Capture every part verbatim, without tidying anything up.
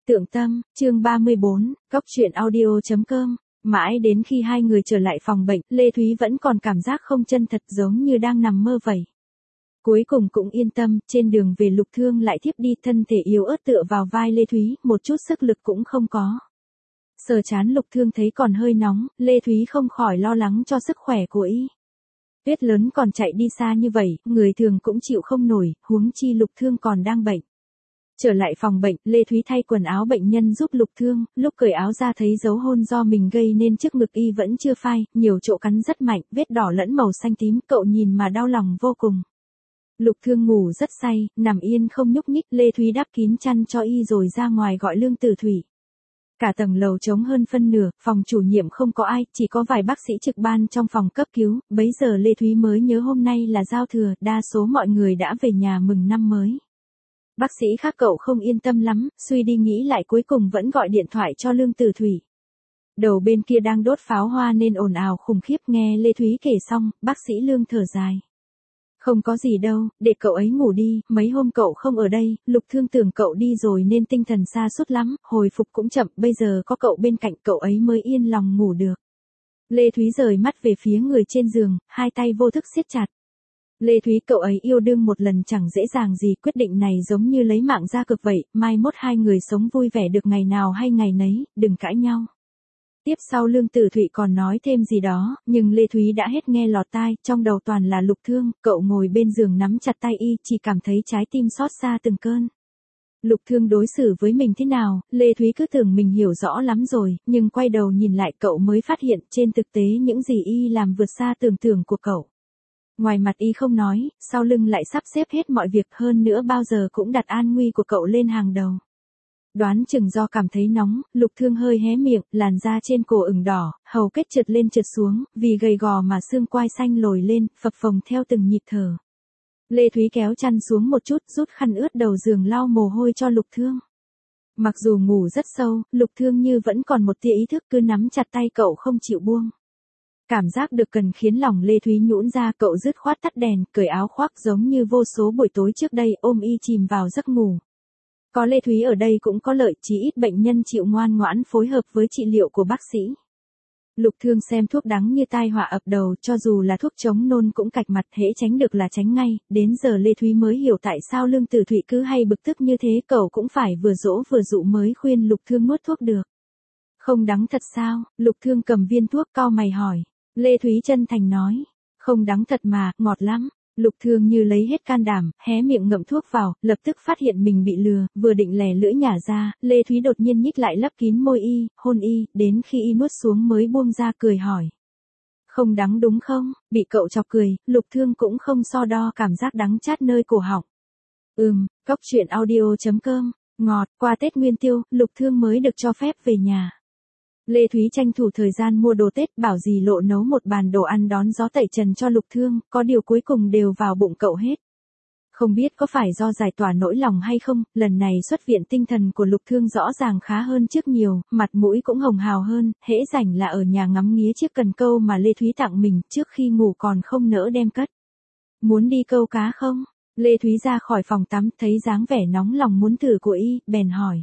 Tượng Tâm, chương ba mươi bốn, cóc truyện audio chấm com. Mãi đến khi hai người trở lại phòng bệnh, Lê Thúy vẫn còn cảm giác không chân thật, giống như đang nằm mơ vậy. Cuối cùng cũng yên tâm, trên đường về Lục Thương lại thiếp đi, thân thể yếu ớt tựa vào vai Lê Thúy, một chút sức lực cũng không có. Sờ trán Lục Thương thấy còn hơi nóng, Lê Thúy không khỏi lo lắng cho sức khỏe của y. Tuyết lớn còn chạy đi xa như vậy, người thường cũng chịu không nổi, huống chi Lục Thương còn đang bệnh. Trở lại phòng bệnh, Lê Thúy thay quần áo bệnh nhân giúp Lục Thương, lúc cởi áo ra thấy dấu hôn do mình gây nên trước ngực y vẫn chưa phai, nhiều chỗ cắn rất mạnh, vết đỏ lẫn màu xanh tím, cậu nhìn mà đau lòng vô cùng. Lục Thương ngủ rất say, nằm yên không nhúc nhích, Lê Thúy đắp kín chăn cho y rồi ra ngoài gọi Lương Tử Thủy. Cả tầng lầu trống hơn phân nửa, phòng chủ nhiệm không có ai, chỉ có vài bác sĩ trực ban trong phòng cấp cứu, bấy giờ Lê Thúy mới nhớ hôm nay là giao thừa, đa số mọi người đã về nhà mừng năm mới. Bác sĩ khác cậu không yên tâm lắm, suy đi nghĩ lại cuối cùng vẫn gọi điện thoại cho Lương Tử Thủy. Đầu bên kia đang đốt pháo hoa nên ồn ào khủng khiếp, nghe Lê Thúy kể xong, bác sĩ Lương thở dài. Không có gì đâu, để cậu ấy ngủ đi, mấy hôm cậu không ở đây, Lục Thương tưởng cậu đi rồi nên tinh thần sa sút lắm, hồi phục cũng chậm, bây giờ có cậu bên cạnh cậu ấy mới yên lòng ngủ được. Lê Thúy rời mắt về phía người trên giường, hai tay vô thức siết chặt. Lê Thúy, cậu ấy yêu đương một lần chẳng dễ dàng gì, quyết định này giống như lấy mạng ra cược vậy, mai mốt hai người sống vui vẻ được ngày nào hay ngày nấy, đừng cãi nhau. Tiếp sau Lương Tử Thủy còn nói thêm gì đó, nhưng Lê Thúy đã hết nghe lọt tai, trong đầu toàn là Lục Thương, cậu ngồi bên giường nắm chặt tay y, chỉ cảm thấy trái tim xót xa từng cơn. Lục Thương đối xử với mình thế nào, Lê Thúy cứ tưởng mình hiểu rõ lắm rồi, nhưng quay đầu nhìn lại cậu mới phát hiện, trên thực tế những gì y làm vượt xa tưởng tượng của cậu. Ngoài mặt y không nói, sau lưng lại sắp xếp hết mọi việc, hơn nữa bao giờ cũng đặt an nguy của cậu lên hàng đầu. Đoán chừng do cảm thấy nóng, Lục Thương hơi hé miệng, làn da trên cổ ửng đỏ, hầu kết trượt lên trượt xuống, vì gầy gò mà xương quai xanh lồi lên, phập phồng theo từng nhịp thở. Lê Thúy kéo chăn xuống một chút, rút khăn ướt đầu giường lau mồ hôi cho Lục Thương. Mặc dù ngủ rất sâu, Lục Thương như vẫn còn một tia ý thức, cứ nắm chặt tay cậu không chịu buông. Cảm giác được cần khiến lòng Lê Thúy nhũn ra, cậu dứt khoát tắt đèn, cởi áo khoác giống như vô số buổi tối trước đây, ôm y chìm vào giấc ngủ. Có Lê Thúy ở đây cũng có lợi, chí ít bệnh nhân chịu ngoan ngoãn phối hợp với trị liệu của bác sĩ. Lục Thương xem thuốc đắng như tai họa ập đầu, cho dù là thuốc chống nôn cũng cạch mặt, hễ tránh được là tránh ngay, đến giờ Lê Thúy mới hiểu tại sao Lương Tử Thủy cứ hay bực tức như thế, cậu cũng phải vừa dỗ vừa dụ mới khuyên Lục Thương nuốt thuốc được. Không đắng thật sao? Lục Thương cầm viên thuốc cau mày hỏi. Lê Thúy chân thành nói, không đắng thật mà, ngọt lắm. Lục Thương như lấy hết can đảm, hé miệng ngậm thuốc vào, lập tức phát hiện mình bị lừa, vừa định lè lưỡi nhả ra, Lê Thúy đột nhiên nhích lại lấp kín môi y, hôn y, đến khi y nuốt xuống mới buông ra cười hỏi. Không đắng đúng không? Bị cậu chọc cười, Lục Thương cũng không so đo cảm giác đắng chát nơi cổ họng. Ừm, cóc truyện audio chấm com, ngọt, qua Tết Nguyên Tiêu, Lục Thương mới được cho phép về nhà. Lê Thúy tranh thủ thời gian mua đồ Tết, bảo dì Lộ nấu một bàn đồ ăn đón gió tẩy trần cho Lục Thương, có điều cuối cùng đều vào bụng cậu hết. Không biết có phải do giải tỏa nỗi lòng hay không, lần này xuất viện tinh thần của Lục Thương rõ ràng khá hơn trước nhiều, mặt mũi cũng hồng hào hơn, hễ rảnh là ở nhà ngắm nghía chiếc cần câu mà Lê Thúy tặng mình, trước khi ngủ còn không nỡ đem cất. Muốn đi câu cá không? Lê Thúy ra khỏi phòng tắm, thấy dáng vẻ nóng lòng muốn thử của y, bèn hỏi.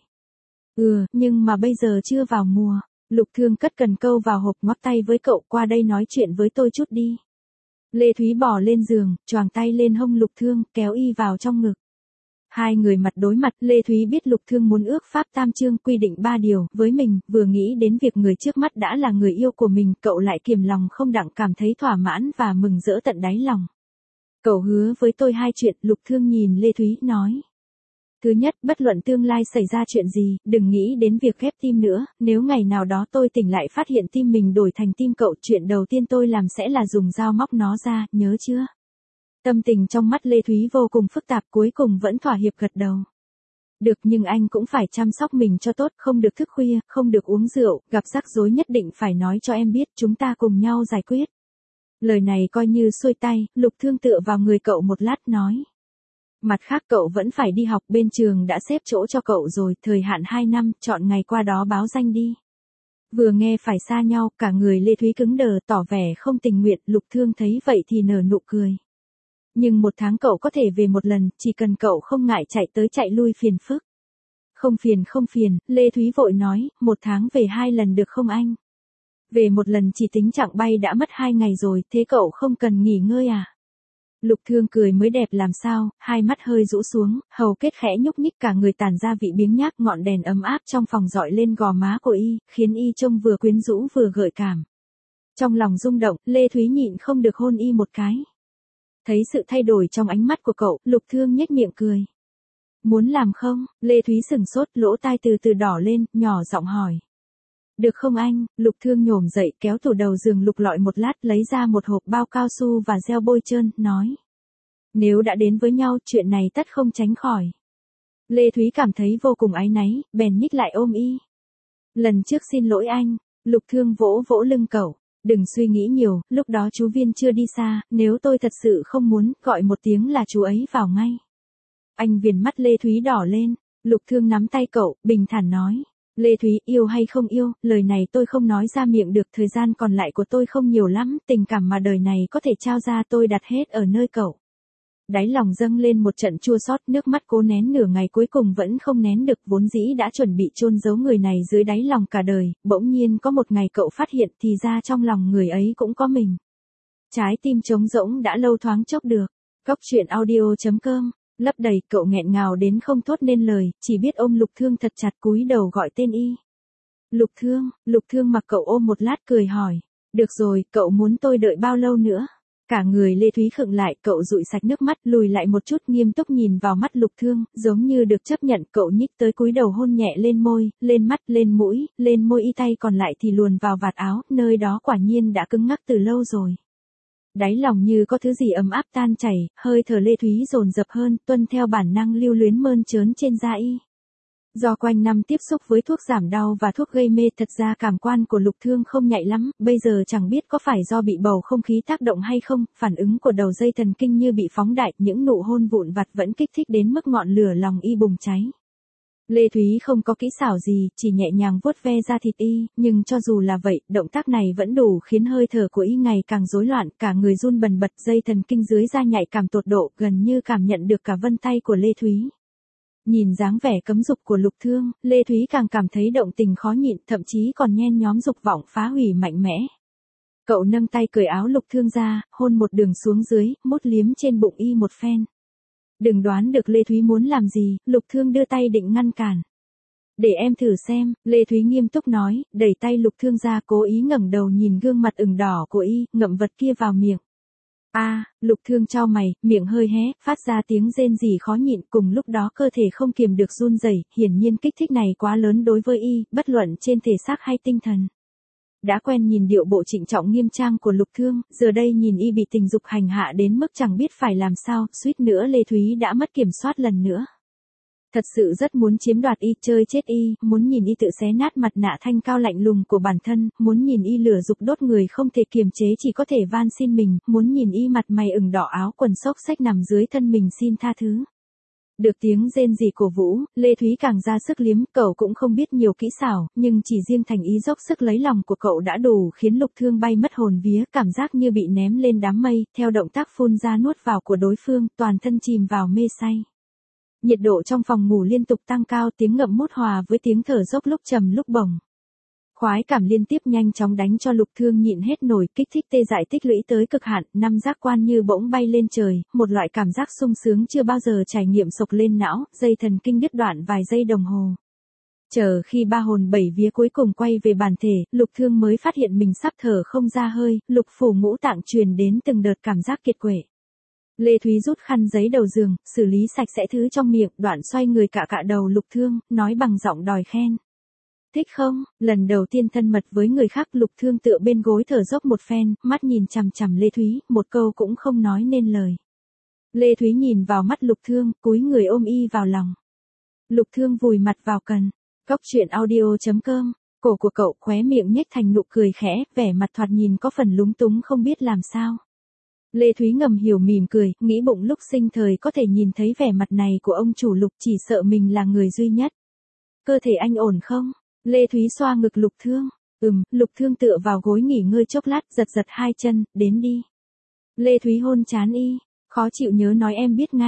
Ừ, nhưng mà bây giờ chưa vào mùa. Lục Thương cất cần câu vào hộp, ngoắc tay với cậu, qua đây nói chuyện với tôi chút đi. Lê Thúy bò lên giường, choàng tay lên hông Lục Thương, kéo y vào trong ngực. Hai người mặt đối mặt, Lê Thúy biết Lục Thương muốn ước pháp tam chương, quy định ba điều, với mình, vừa nghĩ đến việc người trước mắt đã là người yêu của mình, cậu lại kiềm lòng không đặng cảm thấy thỏa mãn và mừng rỡ tận đáy lòng. Cậu hứa với tôi hai chuyện, Lục Thương nhìn Lê Thúy, nói. Thứ nhất, bất luận tương lai xảy ra chuyện gì, đừng nghĩ đến việc ghép tim nữa, nếu ngày nào đó tôi tỉnh lại phát hiện tim mình đổi thành tim cậu, chuyện đầu tiên tôi làm sẽ là dùng dao móc nó ra, nhớ chưa? Tâm tình trong mắt Lê Thúy vô cùng phức tạp, cuối cùng vẫn thỏa hiệp gật đầu. Được, nhưng anh cũng phải chăm sóc mình cho tốt, không được thức khuya, không được uống rượu, gặp rắc rối nhất định phải nói cho em biết, chúng ta cùng nhau giải quyết. Lời này coi như xuôi tay, Lục Thương tựa vào người cậu một lát nói. Mặt khác cậu vẫn phải đi học, bên trường đã xếp chỗ cho cậu rồi, thời hạn hai năm, chọn ngày qua đó báo danh đi. Vừa nghe phải xa nhau, cả người Lê Thúy cứng đờ, tỏ vẻ không tình nguyện, Lục Thương thấy vậy thì nở nụ cười. Nhưng một tháng cậu có thể về một lần, chỉ cần cậu không ngại chạy tới chạy lui phiền phức. Không phiền không phiền, Lê Thúy vội nói, một tháng về hai lần được không anh? Về một lần chỉ tính chặng bay đã mất hai ngày rồi, thế cậu không cần nghỉ ngơi à? Lục Thương cười mới đẹp làm sao, hai mắt hơi rũ xuống, hầu kết khẽ nhúc nhích cả người tản ra vị biếng nhác, ngọn đèn ấm áp trong phòng dọi lên gò má của y, khiến y trông vừa quyến rũ vừa gợi cảm. Trong lòng rung động, Lê Thúy nhịn không được hôn y một cái. Thấy sự thay đổi trong ánh mắt của cậu, Lục Thương nhếch miệng cười. Muốn làm không? Lê Thúy sừng sốt, lỗ tai từ từ đỏ lên, nhỏ giọng hỏi. Được không anh? Lục Thương nhổm dậy, kéo tủ đầu giường lục lọi một lát, lấy ra một hộp bao cao su và gel bôi trơn, nói. Nếu đã đến với nhau, chuyện này tất không tránh khỏi. Lê Thúy cảm thấy vô cùng áy náy, bèn nhích lại ôm y. Lần trước xin lỗi anh. Lục Thương vỗ vỗ lưng cậu. Đừng suy nghĩ nhiều, lúc đó chú Viên chưa đi xa, nếu tôi thật sự không muốn, gọi một tiếng là chú ấy vào ngay. Anh viền mắt Lê Thúy đỏ lên. Lục Thương nắm tay cậu, bình thản nói. Lê Thúy, yêu hay không yêu, lời này tôi không nói ra miệng được, thời gian còn lại của tôi không nhiều lắm, tình cảm mà đời này có thể trao ra tôi đặt hết ở nơi cậu. Đáy lòng dâng lên một trận chua xót, nước mắt cố nén nửa ngày cuối cùng vẫn không nén được, vốn dĩ đã chuẩn bị chôn giấu người này dưới đáy lòng cả đời, bỗng nhiên có một ngày cậu phát hiện thì ra trong lòng người ấy cũng có mình. Trái tim trống rỗng đã lâu thoáng chốc được. Cóc truyện audio chấm com lấp đầy, cậu nghẹn ngào đến không thốt nên lời, chỉ biết ôm Lục Thương thật chặt, cúi đầu gọi tên y. Lục Thương, Lục Thương mặc cậu ôm một lát cười hỏi. Được rồi, cậu muốn tôi đợi bao lâu nữa? Cả người Lê Thúy khựng lại, cậu dụi sạch nước mắt, lùi lại một chút, nghiêm túc nhìn vào mắt Lục Thương, giống như được chấp nhận, cậu nhích tới cúi đầu hôn nhẹ lên môi, lên mắt, lên mũi, lên môi y, tay còn lại thì luồn vào vạt áo, nơi đó quả nhiên đã cứng ngắc từ lâu rồi. Đáy lòng như có thứ gì ấm áp tan chảy, hơi thở Lê Thúy dồn dập hơn, tuân theo bản năng lưu luyến mơn trớn trên da y. Do quanh năm tiếp xúc với thuốc giảm đau và thuốc gây mê, thật ra cảm quan của Lục Thương không nhạy lắm, bây giờ chẳng biết có phải do bị bầu không khí tác động hay không, phản ứng của đầu dây thần kinh như bị phóng đại, những nụ hôn vụn vặt vẫn kích thích đến mức ngọn lửa lòng y bùng cháy. Lê Thúy không có kỹ xảo gì, chỉ nhẹ nhàng vuốt ve da thịt y, nhưng cho dù là vậy, động tác này vẫn đủ khiến hơi thở của y ngày càng rối loạn, cả người run bần bật, dây thần kinh dưới da nhạy cảm tột độ, gần như cảm nhận được cả vân tay của Lê Thúy. Nhìn dáng vẻ cấm dục của Lục Thương, Lê Thúy càng cảm thấy động tình khó nhịn, thậm chí còn nhen nhóm dục vọng phá hủy mạnh mẽ. Cậu nâng tay cởi áo Lục Thương ra, hôn một đường xuống dưới, mốt liếm trên bụng y một phen. Đừng đoán được Lê Thúy muốn làm gì, Lục Thương đưa tay định ngăn cản. Để em thử xem, Lê Thúy nghiêm túc nói, đẩy tay Lục Thương ra, cố ý ngẩng đầu nhìn gương mặt ửng đỏ của y, ngậm vật kia vào miệng. A, à, Lục Thương chau mày, miệng hơi hé, phát ra tiếng rên rỉ khó nhịn, cùng lúc đó cơ thể không kiềm được run rẩy, hiển nhiên kích thích này quá lớn đối với y, bất luận trên thể xác hay tinh thần. Đã quen nhìn điệu bộ trịnh trọng nghiêm trang của Lục Thương, giờ đây nhìn y bị tình dục hành hạ đến mức chẳng biết phải làm sao, suýt nữa Lê Thúy đã mất kiểm soát lần nữa. Thật sự rất muốn chiếm đoạt y, chơi chết y, muốn nhìn y tự xé nát mặt nạ thanh cao lạnh lùng của bản thân, muốn nhìn y lửa dục đốt người không thể kiềm chế chỉ có thể van xin mình, muốn nhìn y mặt mày ửng đỏ áo quần xốc xách nằm dưới thân mình xin tha thứ. Được tiếng rên rỉ cổ vũ, Lê Thúy càng ra sức liếm, cậu cũng không biết nhiều kỹ xảo, nhưng chỉ riêng thành ý dốc sức lấy lòng của cậu đã đủ khiến Lục Thương bay mất hồn vía, cảm giác như bị ném lên đám mây, theo động tác phun ra nuốt vào của đối phương, toàn thân chìm vào mê say. Nhiệt độ trong phòng ngủ liên tục tăng cao, tiếng ngậm mút hòa với tiếng thở dốc lúc trầm lúc bổng. Khoái cảm liên tiếp nhanh chóng đánh cho Lục Thương nhịn hết nổi, kích thích tê dại tích lũy tới cực hạn, năm giác quan như bỗng bay lên trời, một loại cảm giác sung sướng chưa bao giờ trải nghiệm sộc lên não, dây thần kinh đứt đoạn vài giây đồng hồ. Chờ khi ba hồn bảy vía cuối cùng quay về bản thể, Lục Thương mới phát hiện mình sắp thở không ra hơi, lục phủ ngũ tạng truyền đến từng đợt cảm giác kiệt quệ. Lê Thúy rút khăn giấy đầu giường, xử lý sạch sẽ thứ trong miệng, đoạn xoay người cạ cạ đầu Lục Thương, nói bằng giọng đòi khen. Thích không? Lần đầu tiên thân mật với người khác, Lục Thương tựa bên gối thở dốc một phen, mắt nhìn chằm chằm Lê Thúy, một câu cũng không nói nên lời. Lê Thúy nhìn vào mắt Lục Thương, cúi người ôm y vào lòng. Lục Thương vùi mặt vào cần. Cóc truyện audio chấm com, cổ của cậu khóe miệng nhếch thành nụ cười khẽ, vẻ mặt thoạt nhìn có phần lúng túng không biết làm sao. Lê Thúy ngầm hiểu mỉm cười, nghĩ bụng lúc sinh thời có thể nhìn thấy vẻ mặt này của ông chủ Lục, chỉ sợ mình là người duy nhất. Cơ thể anh ổn không? Lê Thúy xoa ngực Lục Thương. Ừm, Lục Thương tựa vào gối nghỉ ngơi chốc lát, giật giật hai chân, đến đi. Lê Thúy hôn chán y. Khó chịu nhớ nói em biết ngay.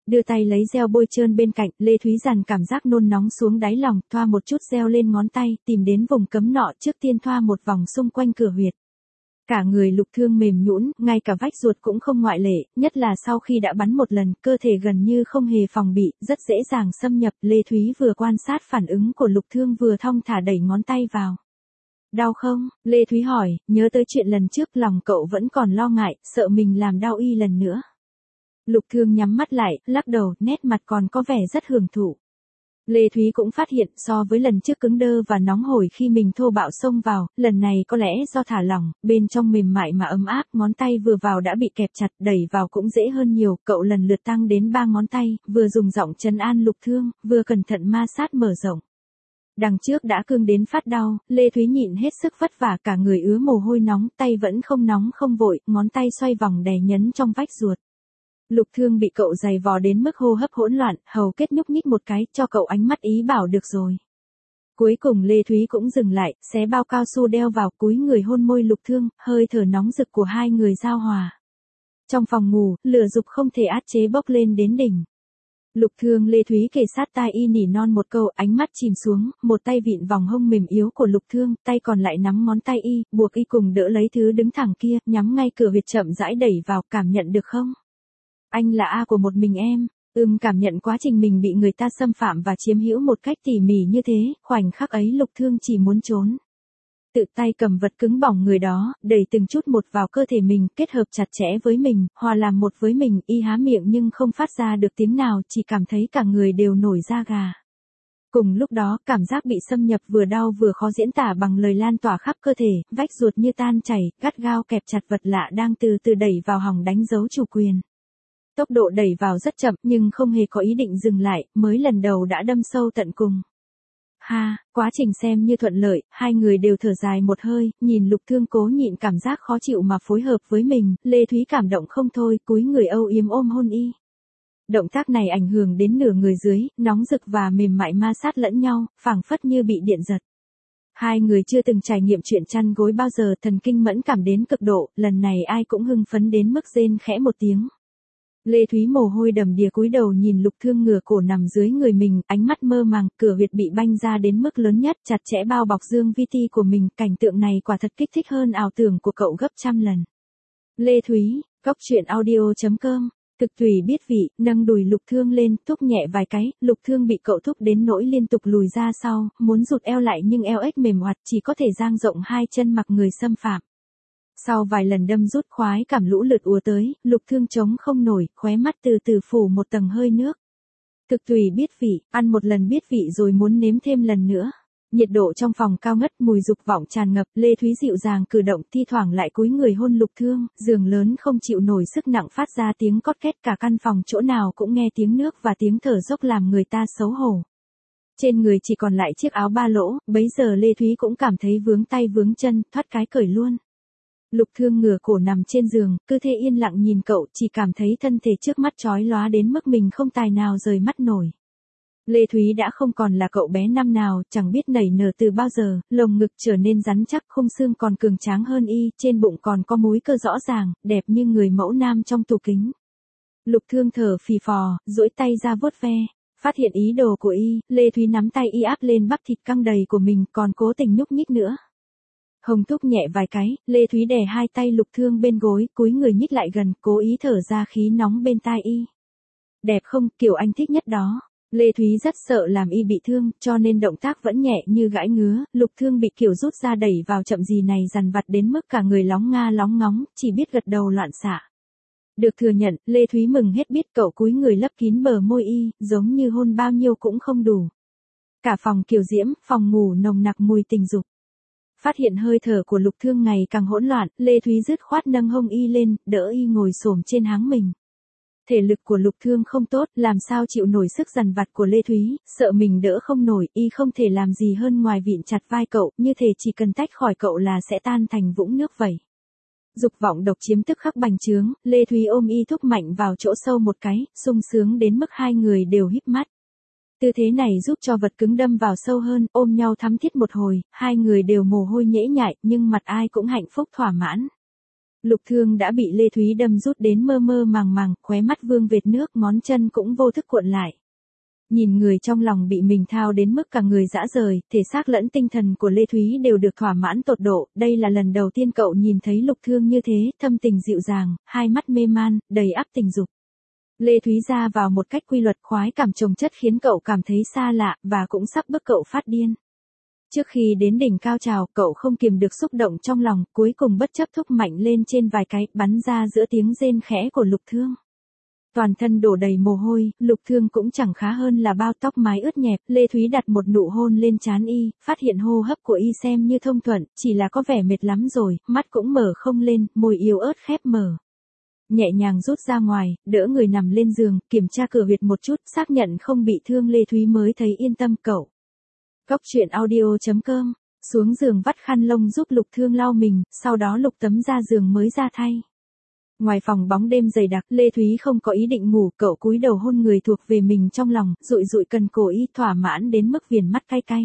đưa tay lấy gel bôi trơn bên cạnh, Lê Thúy dằn cảm giác nôn nóng xuống đáy lòng, thoa một chút gel lên ngón tay, tìm đến vùng cấm nọ trước tiên thoa một vòng xung quanh cửa huyệt. Cả người Lục Thương mềm nhũn, ngay cả vách ruột cũng không ngoại lệ, nhất là sau khi đã bắn một lần, cơ thể gần như không hề phòng bị, rất dễ dàng xâm nhập. Lê Thúy vừa quan sát phản ứng của Lục Thương vừa thong thả đẩy ngón tay vào. Đau không? Lê Thúy hỏi, nhớ tới chuyện lần trước lòng cậu vẫn còn lo ngại, sợ mình làm đau y lần nữa. Lục Thương nhắm mắt lại, lắc đầu, nét mặt còn có vẻ rất hưởng thụ. Lê Thúy cũng phát hiện so với lần trước cứng đơ và nóng hổi khi mình thô bạo xông vào, lần này có lẽ do thả lỏng, bên trong mềm mại mà ấm áp, ngón tay vừa vào đã bị kẹp chặt, đẩy vào cũng dễ hơn nhiều, cậu lần lượt tăng đến ba ngón tay, vừa dùng giọng trấn an Lục Thương, vừa cẩn thận ma sát mở rộng. Đằng trước đã cương đến phát đau, Lê Thúy nhịn hết sức vất vả, cả người ứa mồ hôi nóng, tay vẫn không nóng không vội, ngón tay xoay vòng đè nhấn trong vách ruột. Lục Thương bị cậu giày vò đến mức hô hấp hỗn loạn, hầu kết nhúc nhích một cái, cho cậu ánh mắt ý bảo được rồi. Cuối cùng Lê Thúy cũng dừng lại, xé bao cao su đeo vào, cúi người hôn môi Lục Thương, hơi thở nóng rực của hai người giao hòa. Trong phòng ngủ, lửa dục không thể át chế bốc lên đến đỉnh. Lục Thương Lê Thúy kề sát tai y nỉ non một câu, ánh mắt chìm xuống, một tay vịn vòng hông mềm yếu của Lục Thương, tay còn lại nắm ngón tay y, buộc y cùng đỡ lấy thứ đứng thẳng kia, nhắm ngay cửa huyệt chậm rãi đẩy vào, cảm nhận được không? Anh là A của một mình em. Ừm, cảm nhận quá trình mình bị người ta xâm phạm và chiếm hữu một cách tỉ mỉ như thế, khoảnh khắc ấy Lục Thương chỉ muốn trốn. Tự tay cầm vật cứng bỏng người đó, đẩy từng chút một vào cơ thể mình, kết hợp chặt chẽ với mình, hòa làm một với mình, y há miệng nhưng không phát ra được tiếng nào, chỉ cảm thấy cả người đều nổi da gà. Cùng lúc đó, cảm giác bị xâm nhập vừa đau vừa khó diễn tả bằng lời lan tỏa khắp cơ thể, vách ruột như tan chảy, gắt gao kẹp chặt vật lạ đang từ từ đẩy vào hòng đánh dấu chủ quyền. Tốc độ đẩy vào rất chậm nhưng không hề có ý định dừng lại, mới lần đầu đã đâm sâu tận cùng. Ha, quá trình xem như thuận lợi, hai người đều thở dài một hơi, nhìn Lục Thương cố nhịn cảm giác khó chịu mà phối hợp với mình, Lê Thúy cảm động không thôi, cúi người âu yếm ôm hôn y. Động tác này ảnh hưởng đến nửa người dưới, nóng rực và mềm mại ma sát lẫn nhau, phảng phất như bị điện giật. Hai người chưa từng trải nghiệm chuyện chăn gối bao giờ, thần kinh mẫn cảm đến cực độ, lần này ai cũng hưng phấn đến mức rên khẽ một tiếng. Lê Thúy mồ hôi đầm đìa cúi đầu nhìn Lục Thương ngửa cổ nằm dưới người mình, ánh mắt mơ màng, cửa huyệt bị banh ra đến mức lớn nhất, chặt chẽ bao bọc dương vi ti của mình, cảnh tượng này quả thật kích thích hơn ảo tưởng của cậu gấp trăm lần. Lê Thúy, cốc truyện audio chấm com, thực tùy biết vị, nâng đùi Lục Thương lên, thúc nhẹ vài cái, Lục Thương bị cậu thúc đến nỗi liên tục lùi ra sau, muốn rụt eo lại nhưng eo ếch mềm oặt, chỉ có thể dang rộng hai chân mặc người xâm phạm. Sau vài lần đâm rút khoái cảm lũ lượt ùa tới, Lục Thương chống không nổi, khóe mắt từ từ phủ một tầng hơi nước. Thực tùy biết vị, ăn một lần biết vị rồi muốn nếm thêm lần nữa. Nhiệt độ trong phòng cao ngất, mùi dục vọng tràn ngập, Lê Thúy dịu dàng cử động, thi thoảng lại cúi người hôn Lục Thương, giường lớn không chịu nổi sức nặng phát ra tiếng cót két, cả căn phòng chỗ nào cũng nghe tiếng nước và tiếng thở dốc làm người ta xấu hổ. Trên người chỉ còn lại chiếc áo ba lỗ, bấy giờ Lê Thúy cũng cảm thấy vướng tay vướng chân, thoát cái cởi luôn. Lục Thương ngửa cổ nằm trên giường, cứ thế yên lặng nhìn cậu, chỉ cảm thấy thân thể trước mắt chói lóa đến mức mình không tài nào rời mắt nổi. Lê Thúy đã không còn là cậu bé năm nào, chẳng biết nảy nở từ bao giờ, lồng ngực trở nên rắn chắc, khung xương còn cường tráng hơn y, trên bụng còn có múi cơ rõ ràng, đẹp như người mẫu nam trong tủ kính. Lục Thương thở phì phò, duỗi tay ra vuốt ve, phát hiện ý đồ của y, Lê Thúy nắm tay y áp lên bắp thịt căng đầy của mình, còn cố tình nhúc nhích nữa. Hồng thúc nhẹ vài cái, Lê Thúy đè hai tay Lục Thương bên gối, cúi người nhích lại gần, cố ý thở ra khí nóng bên tai y. Đẹp không, kiểu anh thích nhất đó. Lê Thúy rất sợ làm y bị thương, cho nên động tác vẫn nhẹ như gãi ngứa, Lục Thương bị kiểu rút ra đẩy vào chậm gì này dằn vặt đến mức cả người lóng nga lóng ngóng, chỉ biết gật đầu loạn xạ. Được thừa nhận, Lê Thúy mừng hết biết, cậu cúi người lấp kín bờ môi y, giống như hôn bao nhiêu cũng không đủ. Cả phòng kiều diễm, phòng ngủ nồng nặc mùi tình dục. Phát hiện hơi thở của Lục Thương ngày càng hỗn loạn, Lê Thúy dứt khoát nâng hông y lên, đỡ y ngồi xổm trên háng mình. Thể lực của Lục Thương không tốt, làm sao chịu nổi sức dằn vặt của Lê Thúy, sợ mình đỡ không nổi, y không thể làm gì hơn ngoài vịn chặt vai cậu, như thể chỉ cần tách khỏi cậu là sẽ tan thành vũng nước vẩy. Dục vọng độc chiếm tức khắc bành trướng, Lê Thúy ôm y thúc mạnh vào chỗ sâu một cái, sung sướng đến mức hai người đều híp mắt. Tư thế này giúp cho vật cứng đâm vào sâu hơn, ôm nhau thắm thiết một hồi, hai người đều mồ hôi nhễ nhại, nhưng mặt ai cũng hạnh phúc thỏa mãn. Lục Thương đã bị Lê Thúy đâm rút đến mơ mơ màng màng, khóe mắt vương vệt nước, ngón chân cũng vô thức cuộn lại. Nhìn người trong lòng bị mình thao đến mức cả người rã rời, thể xác lẫn tinh thần của Lê Thúy đều được thỏa mãn tột độ, đây là lần đầu tiên cậu nhìn thấy Lục Thương như thế, thâm tình dịu dàng, hai mắt mê man, đầy ắp tình dục. Lê Thúy ra vào một cách quy luật, khoái cảm chồng chất khiến cậu cảm thấy xa lạ, và cũng sắp bức cậu phát điên. Trước khi đến đỉnh cao trào, cậu không kiềm được xúc động trong lòng, cuối cùng bất chấp thúc mạnh lên trên vài cái, bắn ra giữa tiếng rên khẽ của Lục Thương. Toàn thân đổ đầy mồ hôi, Lục Thương cũng chẳng khá hơn là bao, tóc mái ướt nhẹp, Lê Thúy đặt một nụ hôn lên trán y, phát hiện hô hấp của y xem như thông thuận, chỉ là có vẻ mệt lắm rồi, mắt cũng mở không lên, môi yếu ớt khép mở. Nhẹ nhàng rút ra ngoài, đỡ người nằm lên giường, kiểm tra cửa huyệt một chút, xác nhận không bị thương, Lê Thúy mới thấy yên tâm. Cậu. Cóc truyện audio chấm com, xuống giường vắt khăn lông giúp Lục Thương lau mình, sau đó lục tấm ra giường mới ra thay. Ngoài phòng bóng đêm dày đặc, Lê Thúy không có ý định ngủ, cậu cúi đầu hôn người thuộc về mình trong lòng, dụi dụi cần cổ y, thỏa mãn đến mức viền mắt cay cay.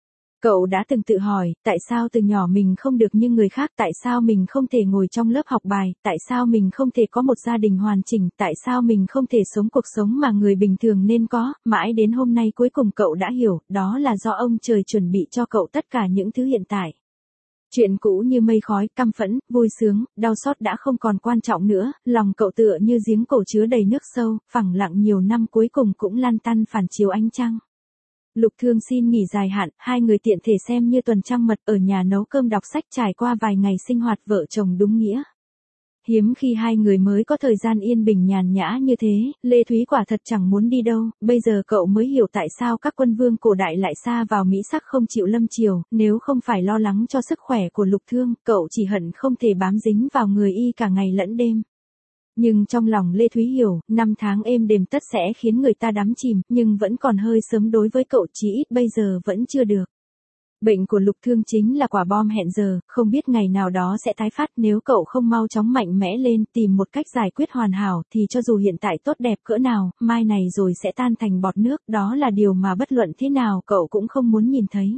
Cậu đã từng tự hỏi, tại sao từ nhỏ mình không được như người khác, tại sao mình không thể ngồi trong lớp học bài, tại sao mình không thể có một gia đình hoàn chỉnh, tại sao mình không thể sống cuộc sống mà người bình thường nên có, mãi đến hôm nay cuối cùng cậu đã hiểu, đó là do ông trời chuẩn bị cho cậu tất cả những thứ hiện tại. Chuyện cũ như mây khói, căm phẫn, vui sướng, đau xót đã không còn quan trọng nữa, lòng cậu tựa như giếng cổ chứa đầy nước sâu, phẳng lặng nhiều năm cuối cùng cũng lan tăn phản chiếu ánh trăng. Lục Thương xin nghỉ dài hạn, hai người tiện thể xem như tuần trăng mật, ở nhà nấu cơm đọc sách, trải qua vài ngày sinh hoạt vợ chồng đúng nghĩa. Hiếm khi hai người mới có thời gian yên bình nhàn nhã như thế, Lê Thúy quả thật chẳng muốn đi đâu, bây giờ cậu mới hiểu tại sao các quân vương cổ đại lại sa vào mỹ sắc không chịu lâm chiều, nếu không phải lo lắng cho sức khỏe của Lục Thương, cậu chỉ hận không thể bám dính vào người y cả ngày lẫn đêm. Nhưng trong lòng Lê Thúy hiểu, năm tháng êm đềm tất sẽ khiến người ta đắm chìm, nhưng vẫn còn hơi sớm đối với cậu, chí ít bây giờ vẫn chưa được. Bệnh của Lục Thương chính là quả bom hẹn giờ, không biết ngày nào đó sẽ tái phát, nếu cậu không mau chóng mạnh mẽ lên, tìm một cách giải quyết hoàn hảo, thì cho dù hiện tại tốt đẹp cỡ nào, mai này rồi sẽ tan thành bọt nước, đó là điều mà bất luận thế nào cậu cũng không muốn nhìn thấy.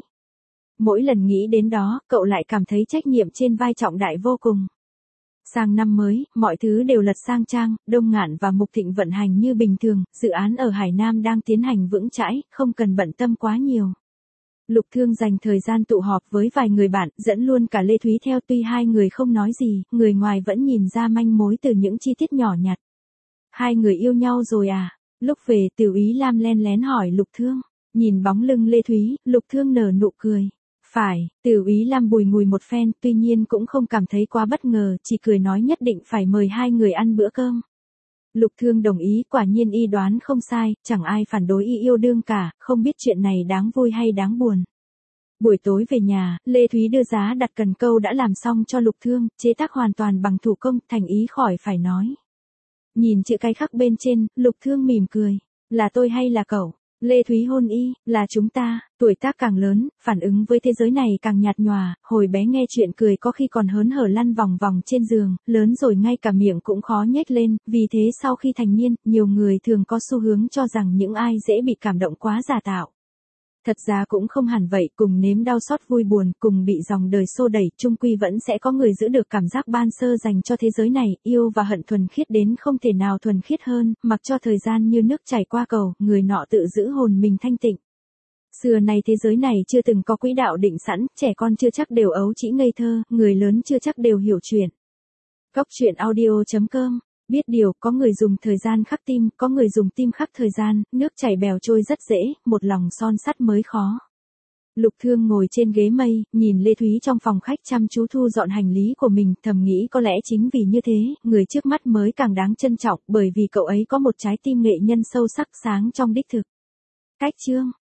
Mỗi lần nghĩ đến đó, cậu lại cảm thấy trách nhiệm trên vai trọng đại vô cùng. Sang năm mới, mọi thứ đều lật sang trang, Đông Ngạn và Mục Thịnh vận hành như bình thường, dự án ở Hải Nam đang tiến hành vững chãi, không cần bận tâm quá nhiều. Lục Thương dành thời gian tụ họp với vài người bạn, dẫn luôn cả Lê Thúy theo, tuy hai người không nói gì, người ngoài vẫn nhìn ra manh mối từ những chi tiết nhỏ nhặt. Hai người yêu nhau rồi à? Lúc về, Tiểu Ý Lam len lén hỏi Lục Thương. Nhìn bóng lưng Lê Thúy, Lục Thương nở nụ cười. Phải, Tiểu Ý Lam bùi ngùi một phen, tuy nhiên cũng không cảm thấy quá bất ngờ, chỉ cười nói nhất định phải mời hai người ăn bữa cơm. Lục Thương đồng ý, quả nhiên y đoán không sai, chẳng ai phản đối y yêu đương cả, không biết chuyện này đáng vui hay đáng buồn. Buổi tối về nhà, Lê Thúy đưa giá đặt cần câu đã làm xong cho Lục Thương, chế tác hoàn toàn bằng thủ công, thành ý khỏi phải nói. Nhìn chữ cái khắc bên trên, Lục Thương mỉm cười. Là tôi hay là cậu? Lê Thúy hôn y, là chúng ta, tuổi tác càng lớn, phản ứng với thế giới này càng nhạt nhòa, hồi bé nghe chuyện cười có khi còn hớn hở lăn vòng vòng trên giường, lớn rồi ngay cả miệng cũng khó nhếch lên, vì thế sau khi thành niên, nhiều người thường có xu hướng cho rằng những ai dễ bị cảm động quá giả tạo. Thật ra cũng không hẳn vậy, cùng nếm đau xót vui buồn, cùng bị dòng đời xô đẩy, chung quy vẫn sẽ có người giữ được cảm giác ban sơ dành cho thế giới này, yêu và hận thuần khiết đến không thể nào thuần khiết hơn, mặc cho thời gian như nước chảy qua cầu, người nọ tự giữ hồn mình thanh tịnh. Xưa nay thế giới này chưa từng có quỹ đạo định sẵn, trẻ con chưa chắc đều ấu trĩ ngây thơ, người lớn chưa chắc đều hiểu chuyện. Cóc truyện audio chấm com. Biết điều, có người dùng thời gian khắc tim, có người dùng tim khắc thời gian, nước chảy bèo trôi rất dễ, một lòng son sắt mới khó. Lục Thương ngồi trên ghế mây, nhìn Lê Thúy trong phòng khách chăm chú thu dọn hành lý của mình, thầm nghĩ có lẽ chính vì như thế, người trước mắt mới càng đáng trân trọng, bởi vì cậu ấy có một trái tim nghệ nhân sâu sắc sáng trong đích thực. Cách chương